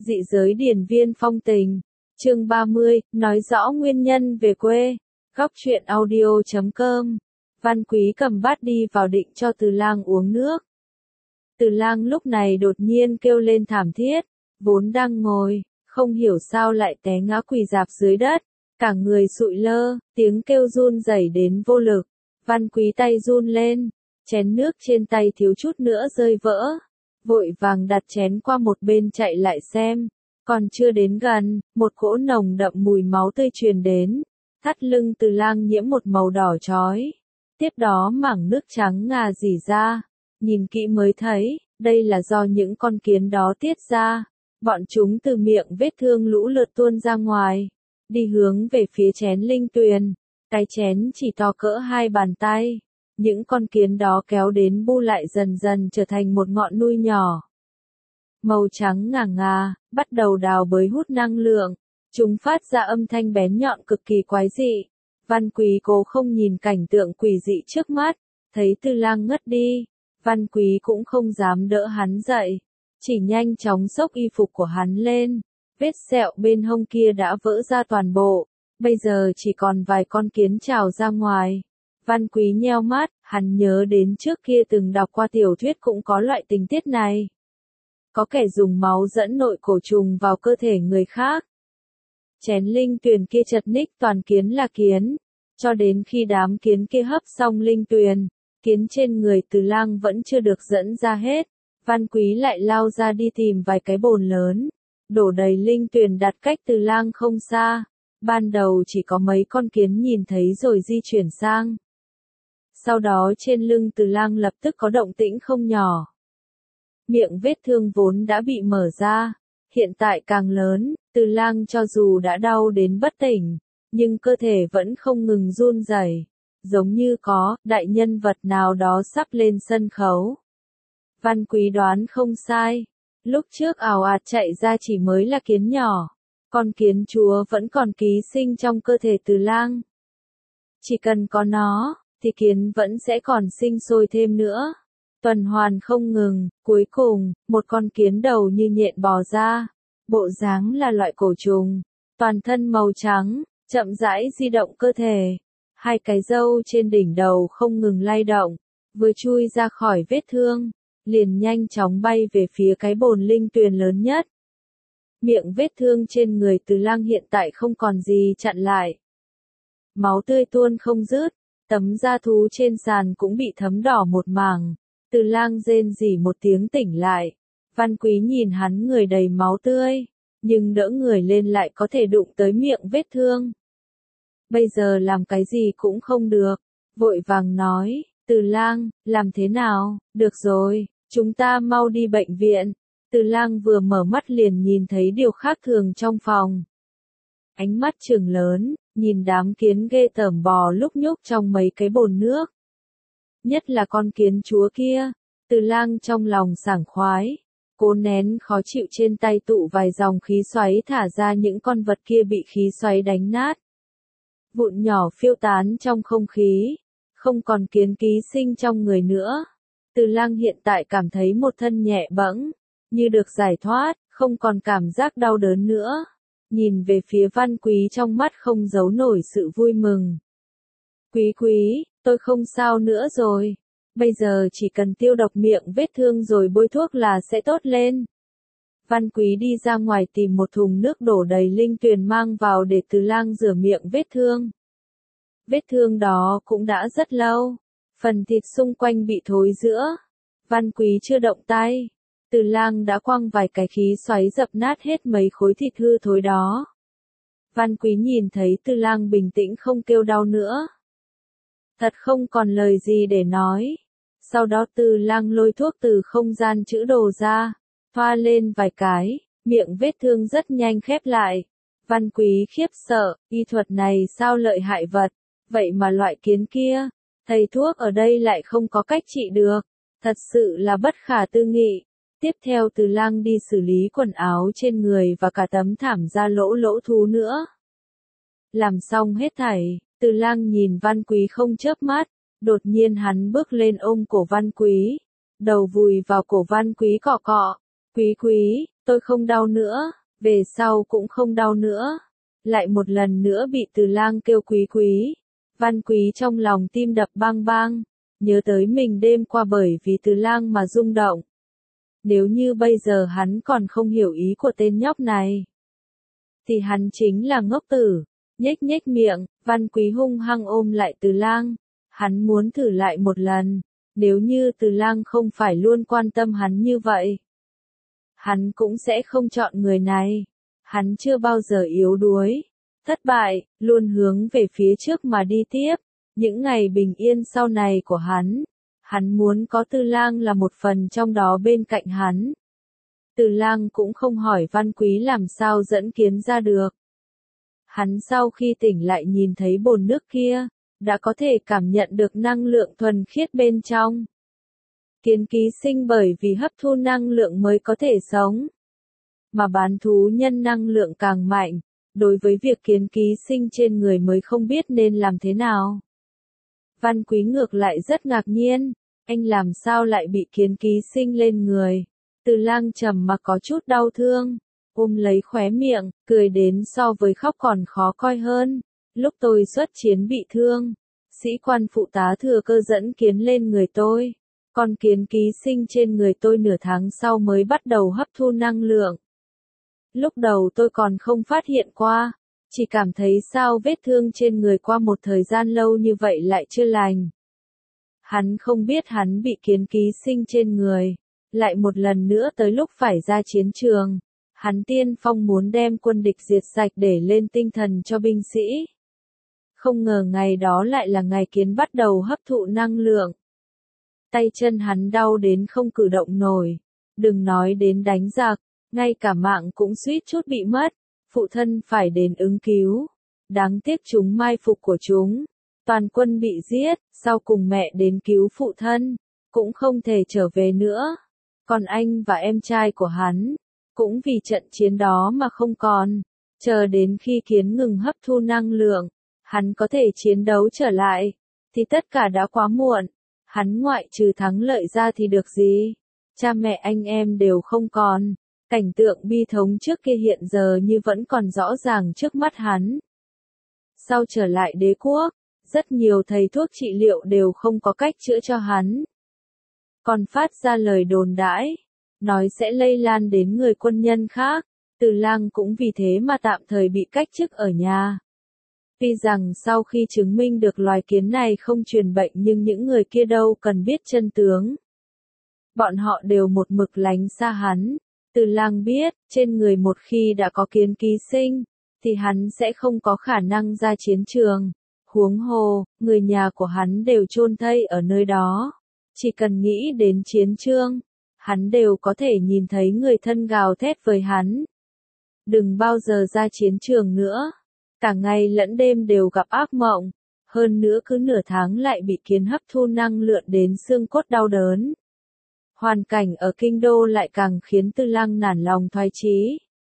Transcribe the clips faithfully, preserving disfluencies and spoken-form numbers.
Dị giới điền viên phong tình. Chương ba mươi, nói rõ nguyên nhân về quê. Góc truyện audio chấm com. Văn Quý cầm bát đi vào định cho Từ Lang uống nước. Từ Lang lúc này đột nhiên kêu lên thảm thiết, vốn đang ngồi, không hiểu sao lại té ngã quỳ rạp dưới đất, cả người sụi lơ, tiếng kêu run rẩy đến vô lực. Văn Quý tay run lên, chén nước trên tay thiếu chút nữa rơi vỡ, vội vàng đặt chén qua một bên chạy lại xem, còn chưa đến gần, một cỗ nồng đậm mùi máu tươi truyền đến, thắt lưng Từ Lang nhiễm một màu đỏ chói, tiếp đó mảng nước trắng ngà rỉ ra, nhìn kỹ mới thấy, đây là do những con kiến đó tiết ra, bọn chúng từ miệng vết thương lũ lượt tuôn ra ngoài, đi hướng về phía chén linh tuyền, cái chén chỉ to cỡ hai bàn tay. Những con kiến đó kéo đến bu lại dần dần trở thành một ngọn núi nhỏ. Màu trắng ngà ngà, bắt đầu đào bới hút năng lượng. Chúng phát ra âm thanh bén nhọn cực kỳ quái dị. Văn Quý cố không nhìn cảnh tượng quỷ dị trước mắt. Thấy Từ Lang ngất đi. Văn Quý cũng không dám đỡ hắn dậy. Chỉ nhanh chóng xốc y phục của hắn lên. Vết sẹo bên hông kia đã vỡ ra toàn bộ. Bây giờ chỉ còn vài con kiến trào ra ngoài. Văn Quý nheo mắt, hắn nhớ đến trước kia từng đọc qua tiểu thuyết cũng có loại tình tiết này. Có kẻ dùng máu dẫn nội cổ trùng vào cơ thể người khác. Chén linh tuyền kia chật ních toàn kiến là kiến. Cho đến khi đám kiến kia hấp xong linh tuyền, kiến trên người Từ Lang vẫn chưa được dẫn ra hết. Văn Quý lại lao ra đi tìm vài cái bồn lớn, đổ đầy linh tuyền đặt cách Từ Lang không xa. Ban đầu chỉ có mấy con kiến nhìn thấy rồi di chuyển sang. Sau đó trên lưng Từ Lang lập tức có động tĩnh không nhỏ. Miệng vết thương vốn đã bị mở ra, hiện tại càng lớn, Từ Lang cho dù đã đau đến bất tỉnh, nhưng cơ thể vẫn không ngừng run rẩy, giống như có đại nhân vật nào đó sắp lên sân khấu. Văn Quý đoán không sai, lúc trước ào ạt chạy ra chỉ mới là kiến nhỏ, con kiến chúa vẫn còn ký sinh trong cơ thể Từ Lang. Chỉ cần có nó, thì kiến vẫn sẽ còn sinh sôi thêm nữa. Tuần hoàn không ngừng, cuối cùng, một con kiến đầu như nhện bò ra. Bộ dáng là loại cổ trùng, toàn thân màu trắng, chậm rãi di động cơ thể. Hai cái râu trên đỉnh đầu không ngừng lay động, vừa chui ra khỏi vết thương, liền nhanh chóng bay về phía cái bồn linh tuyền lớn nhất. Miệng vết thương trên người Từ Lang hiện tại không còn gì chặn lại. Máu tươi tuôn không dứt. Tấm da thú trên sàn cũng bị thấm đỏ một mảng. Từ Lang rên rỉ một tiếng tỉnh lại. Văn Quý nhìn hắn người đầy máu tươi, nhưng đỡ người lên lại có thể đụng tới miệng vết thương. Bây giờ làm cái gì cũng không được. Vội vàng nói, Từ Lang, làm thế nào? Được rồi, chúng ta mau đi bệnh viện. Từ Lang vừa mở mắt liền nhìn thấy điều khác thường trong phòng. Ánh mắt trừng lớn, nhìn đám kiến ghê tởm bò lúc nhúc trong mấy cái bồn nước. Nhất là con kiến chúa kia, Từ Lang trong lòng sảng khoái, cố nén khó chịu trên tay tụ vài dòng khí xoáy thả ra những con vật kia bị khí xoáy đánh nát. Vụn nhỏ phiêu tán trong không khí, không còn kiến ký sinh trong người nữa. Từ Lang hiện tại cảm thấy một thân nhẹ bẫng, như được giải thoát, không còn cảm giác đau đớn nữa. Nhìn về phía Văn Quý trong mắt không giấu nổi sự vui mừng. Quý quý, tôi không sao nữa rồi. Bây giờ chỉ cần tiêu độc miệng vết thương rồi bôi thuốc là sẽ tốt lên. Văn Quý đi ra ngoài tìm một thùng nước đổ đầy linh tuyền mang vào để Từ Lang rửa miệng vết thương. Vết thương đó cũng đã rất lâu. Phần thịt xung quanh bị thối rữa. Văn Quý chưa động tay. Từ Lang đã quăng vài cái khí xoáy dập nát hết mấy khối thịt hư thối đó. Văn Quý nhìn thấy Từ Lang bình tĩnh không kêu đau nữa. Thật không còn lời gì để nói. Sau đó Từ Lang lôi thuốc từ không gian trữ đồ ra, thoa lên vài cái, miệng vết thương rất nhanh khép lại. Văn Quý khiếp sợ, y thuật này sao lợi hại vật, vậy mà loại kiến kia, thầy thuốc ở đây lại không có cách trị được, thật sự là bất khả tư nghị. Tiếp theo Từ Lang đi xử lý quần áo trên người và cả tấm thảm da lỗ lỗ thú nữa. Làm xong hết thảy, Từ Lang nhìn Văn Quý không chớp mắt, đột nhiên hắn bước lên ôm cổ Văn Quý, đầu vùi vào cổ Văn Quý cọ cọ. Quý quý, Tôi không đau nữa, về sau cũng không đau nữa. Lại một lần nữa bị Từ Lang kêu quý quý. Văn Quý trong lòng tim đập bang bang, nhớ tới mình đêm qua bởi vì Từ Lang mà rung động. Nếu như bây giờ hắn còn không hiểu ý của tên nhóc này, thì hắn chính là ngốc tử. Nhếch nhếch miệng, Văn Quý hung hăng ôm lại Từ Lang. Hắn muốn thử lại một lần, nếu như Từ Lang không phải luôn quan tâm hắn như vậy, hắn cũng sẽ không chọn người này. Hắn chưa bao giờ yếu đuối, thất bại, luôn hướng về phía trước mà đi tiếp. Những ngày bình yên sau này của hắn, hắn muốn có Từ Lang là một phần trong đó bên cạnh hắn. Từ Lang cũng không hỏi Văn Quý làm sao dẫn Kiến ra được. Hắn sau khi tỉnh lại nhìn thấy bồn nước kia, đã có thể cảm nhận được năng lượng thuần khiết bên trong. Kiến ký sinh bởi vì hấp thu năng lượng mới có thể sống. Mà bán thú nhân năng lượng càng mạnh, đối với việc kiến ký sinh trên người mới không biết nên làm thế nào. Văn Quý ngược lại rất ngạc nhiên, anh làm sao lại bị kiến ký sinh lên người. Từ Lang trầm mà có chút đau thương, ôm lấy khóe miệng, cười đến so với khóc còn khó coi hơn. Lúc tôi xuất chiến bị thương, sĩ quan phụ tá thừa cơ dẫn kiến lên người tôi. Còn kiến ký sinh trên người tôi nửa tháng sau mới bắt đầu hấp thu năng lượng. Lúc đầu tôi còn không phát hiện qua, chỉ cảm thấy sao vết thương trên người qua một thời gian lâu như vậy lại chưa lành. Hắn không biết hắn bị kiến ký sinh trên người. Lại một lần nữa tới lúc phải ra chiến trường, hắn tiên phong muốn đem quân địch diệt sạch để lên tinh thần cho binh sĩ. Không ngờ ngày đó lại là ngày kiến bắt đầu hấp thụ năng lượng. Tay chân hắn đau đến không cử động nổi, đừng nói đến đánh giặc, ngay cả mạng cũng suýt chút bị mất, phụ thân phải đến ứng cứu. Đáng tiếc chúng mai phục của chúng, toàn quân bị giết, sau cùng mẹ đến cứu phụ thân, cũng không thể trở về nữa. Còn anh và em trai của hắn, cũng vì trận chiến đó mà không còn. Chờ đến khi kiến ngừng hấp thu năng lượng, hắn có thể chiến đấu trở lại, thì tất cả đã quá muộn. Hắn ngoại trừ thắng lợi ra thì được gì? Cha mẹ anh em đều không còn. Cảnh tượng bi thống trước kia hiện giờ như vẫn còn rõ ràng trước mắt hắn. Sau trở lại đế quốc, rất nhiều thầy thuốc trị liệu đều không có cách chữa cho hắn. Còn phát ra lời đồn đãi, nói sẽ lây lan đến người quân nhân khác. Từ Lang cũng vì thế mà tạm thời bị cách chức ở nhà. Tuy rằng sau khi chứng minh được loài kiến này không truyền bệnh nhưng những người kia đâu cần biết chân tướng. Bọn họ đều một mực lánh xa hắn. Từ Lang biết, trên người một khi đã có kiến ký sinh, thì hắn sẽ không có khả năng ra chiến trường. Huống hồ, người nhà của hắn đều chôn thây ở nơi đó. Chỉ cần nghĩ đến chiến trường, hắn đều có thể nhìn thấy người thân gào thét với hắn. Đừng bao giờ ra chiến trường nữa. Cả ngày lẫn đêm đều gặp ác mộng. Hơn nữa cứ nửa tháng lại bị kiến hấp thu năng lượng đến xương cốt đau đớn. Hoàn cảnh ở kinh đô lại càng khiến Từ Lang nản lòng thoái chí.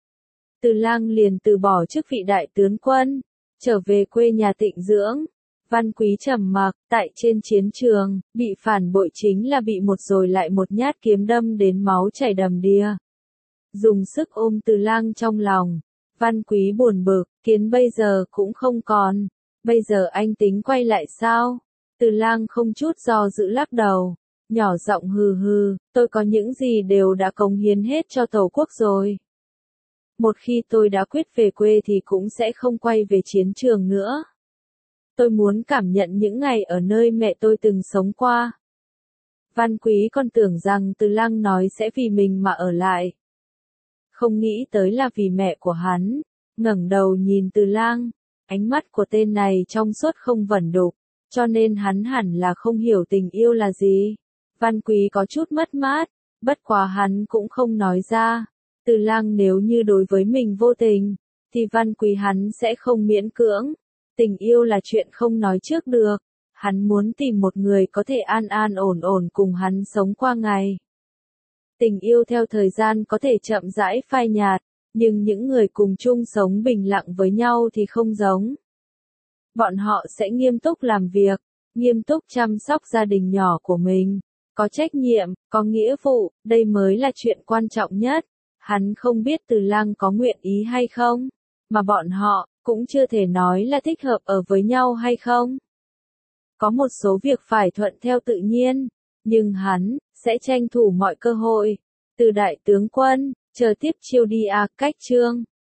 Từ Lang liền từ bỏ chức vị đại tướng quân, trở về quê nhà tịnh dưỡng. Văn Quý trầm mặc, tại trên chiến trường, bị phản bội chính là bị một rồi lại một nhát kiếm đâm đến máu chảy đầm đìa. Dùng sức ôm Từ Lang trong lòng, Văn Quý buồn bực, kiến bây giờ cũng không còn, bây giờ anh tính quay lại sao? Từ Lang không chút do dự lắc đầu, nhỏ giọng hừ hừ, tôi có những gì đều đã cống hiến hết cho Tổ quốc rồi. Một khi tôi đã quyết về quê thì cũng sẽ không quay về chiến trường nữa. Tôi muốn cảm nhận những ngày ở nơi mẹ tôi từng sống qua. Văn Quý còn tưởng rằng Từ Lang nói sẽ vì mình mà ở lại. Không nghĩ tới là vì mẹ của hắn. Ngẩng đầu nhìn Từ Lang, ánh mắt của tên này trong suốt không vẩn đục, cho nên hắn hẳn là không hiểu tình yêu là gì. Văn Quý có chút mất mát, bất quá hắn cũng không nói ra. Từ Lang nếu như đối với mình vô tình, thì Văn Quý hắn sẽ không miễn cưỡng. Tình yêu là chuyện không nói trước được. Hắn muốn tìm một người có thể an an ổn ổn cùng hắn sống qua ngày. Tình yêu theo thời gian có thể chậm rãi phai nhạt, nhưng những người cùng chung sống bình lặng với nhau thì không giống. Bọn họ sẽ nghiêm túc làm việc, nghiêm túc chăm sóc gia đình nhỏ của mình, có trách nhiệm, có nghĩa vụ, đây mới là chuyện quan trọng nhất. Hắn không biết Từ Lang có nguyện ý hay không, mà bọn họ cũng chưa thể nói là thích hợp ở với nhau hay không. Có một số việc phải thuận theo tự nhiên, nhưng hắn sẽ tranh thủ mọi cơ hội. Từ đại tướng quân, chờ tiếp chiêu đi à, cách chương.